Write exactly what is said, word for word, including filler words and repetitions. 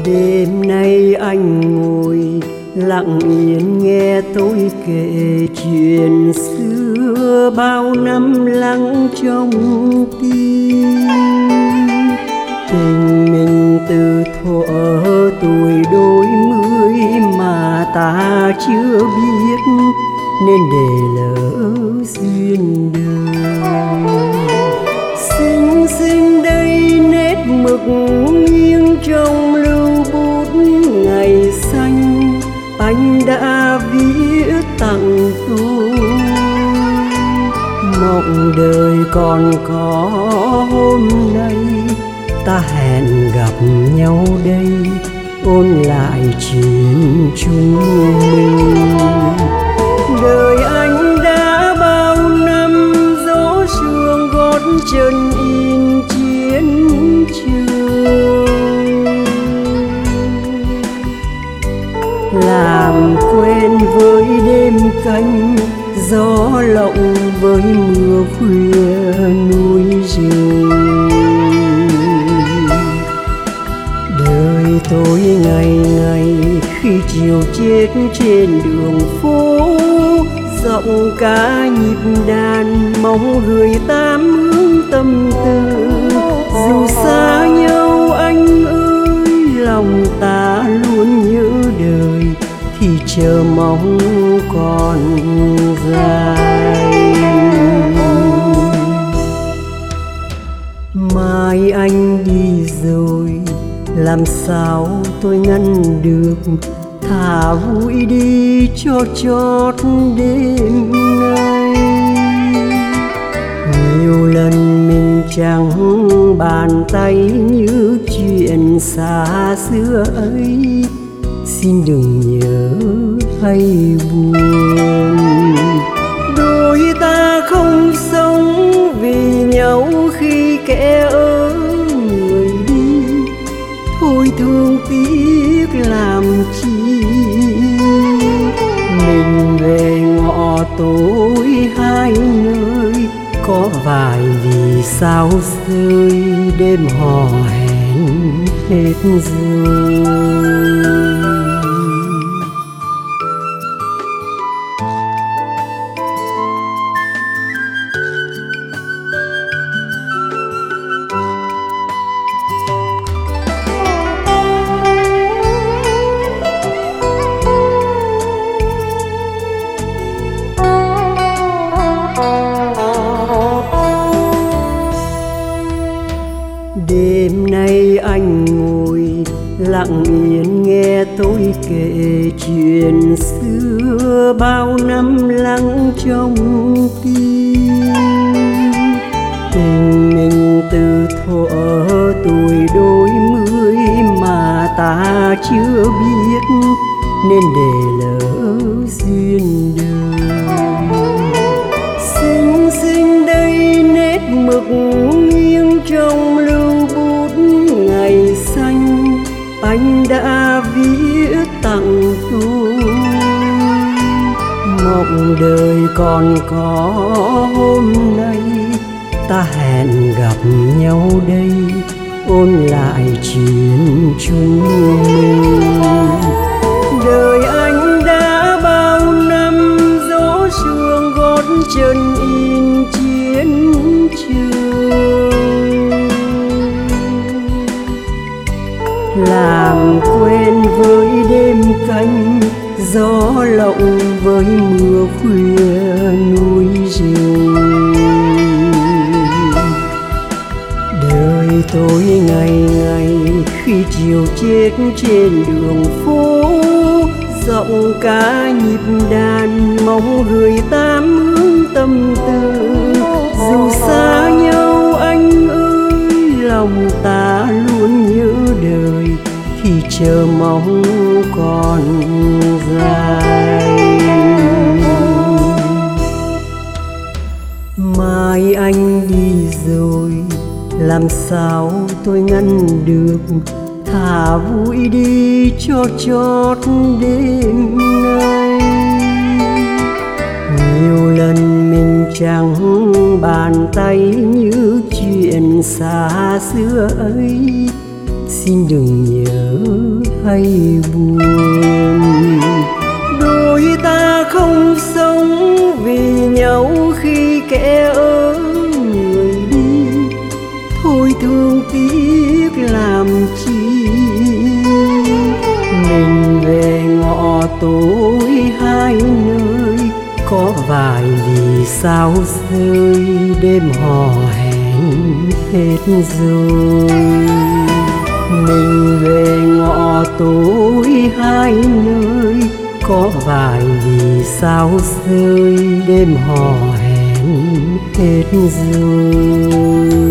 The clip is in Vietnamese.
Đêm nay anh ngồi lặng yên nghe tôi kể chuyện xưa, bao năm lắng trong tim. Tình mình từ thuở tuổi đôi mươi mà ta chưa biết, nên để lỡ duyên đời. Xinh xinh đây nét mực nghiêng trong lưu bút ngày xanh, anh đã viết tặng tôi. Mộng đời còn có hôm nay, ta hẹn gặp nhau đây, ôn lại chuyện chúng mình. Đời anh đã bao năm dỗ sương gót chân in chiến trường, làm quen với đêm canh gió lộng với mưa khuya núi rừng. Đời tôi ngày ngày khi chiều chết trên đường phố, giọng ca nhịp đàn mong gửi tám hướng tâm tư. Dù xa nhau anh ơi, lòng ta luôn nhớ đời, thì chờ mong còn dài. Mai anh đi rồi, làm sao tôi ngăn được, thả vui đi cho chót đêm nay. Nhiều lần mình chẳng bàn tay như chuyện xa xưa ấy, xin đừng nhớ hay buồn. Đôi ta không sống vì nhau khi kẻ ở người đi, thôi thương tiếc làm chi. Mình về ngõ tối hai nơi, có vài vì sao rơi, đêm hò hẹn hết rồi. Đêm nay anh ngồi lặng yên nghe tôi kể chuyện xưa, bao năm lắng trong tim. Tình mình từ thuở tuổi đôi mươi mà ta chưa biết, nên để lỡ duyên đời. Xinh xinh đây nét mực nghiêng trong lưu bút ngày xanh, anh đã viết tặng tôi. Mộng đời còn có hôm nay, ta hẹn gặp nhau đây, ôn lại chuyện chúng mình. Đời anh đã bao năm dỗ sương gót chân in chiến trường, làm quen với đêm canh gió lộng với mưa khuya núi rừng. Đời tôi ngày ngày khi chiều chết trên đường phố, giọng ca nhịp đàn mong gửi tám hướng tâm tư. Dù xa nhau anh ơi, lòng ta luôn nhớ đời, thì chờ mong còn dài. Mai anh đi rồi, làm sao tôi ngăn được, thả vui đi cho chót đêm nay. Nhiều lần mình chẳng bàn tay như chuyện xa xưa ấy, xin đừng nhớ hay buồn. Đôi ta không sống vì nhau khi kẻ ở người đi, thôi thương tiếc làm chi. Mình về ngõ tối hai nơi, có vài vì sao rơi, đêm hò hẹn hết rồi. Mình về ngõ tối hai nơi, có vài vì sao rơi, đêm hò hẹn hết rồi.